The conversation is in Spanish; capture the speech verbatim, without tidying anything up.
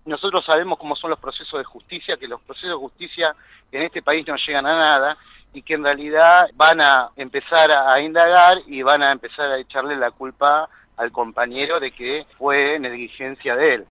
nosotros sabemos cómo son los procesos de justicia, que los procesos de justicia en este país no llegan a nada y que en realidad van a empezar a indagar y van a empezar a echarle la culpa al compañero de que fue negligencia de él.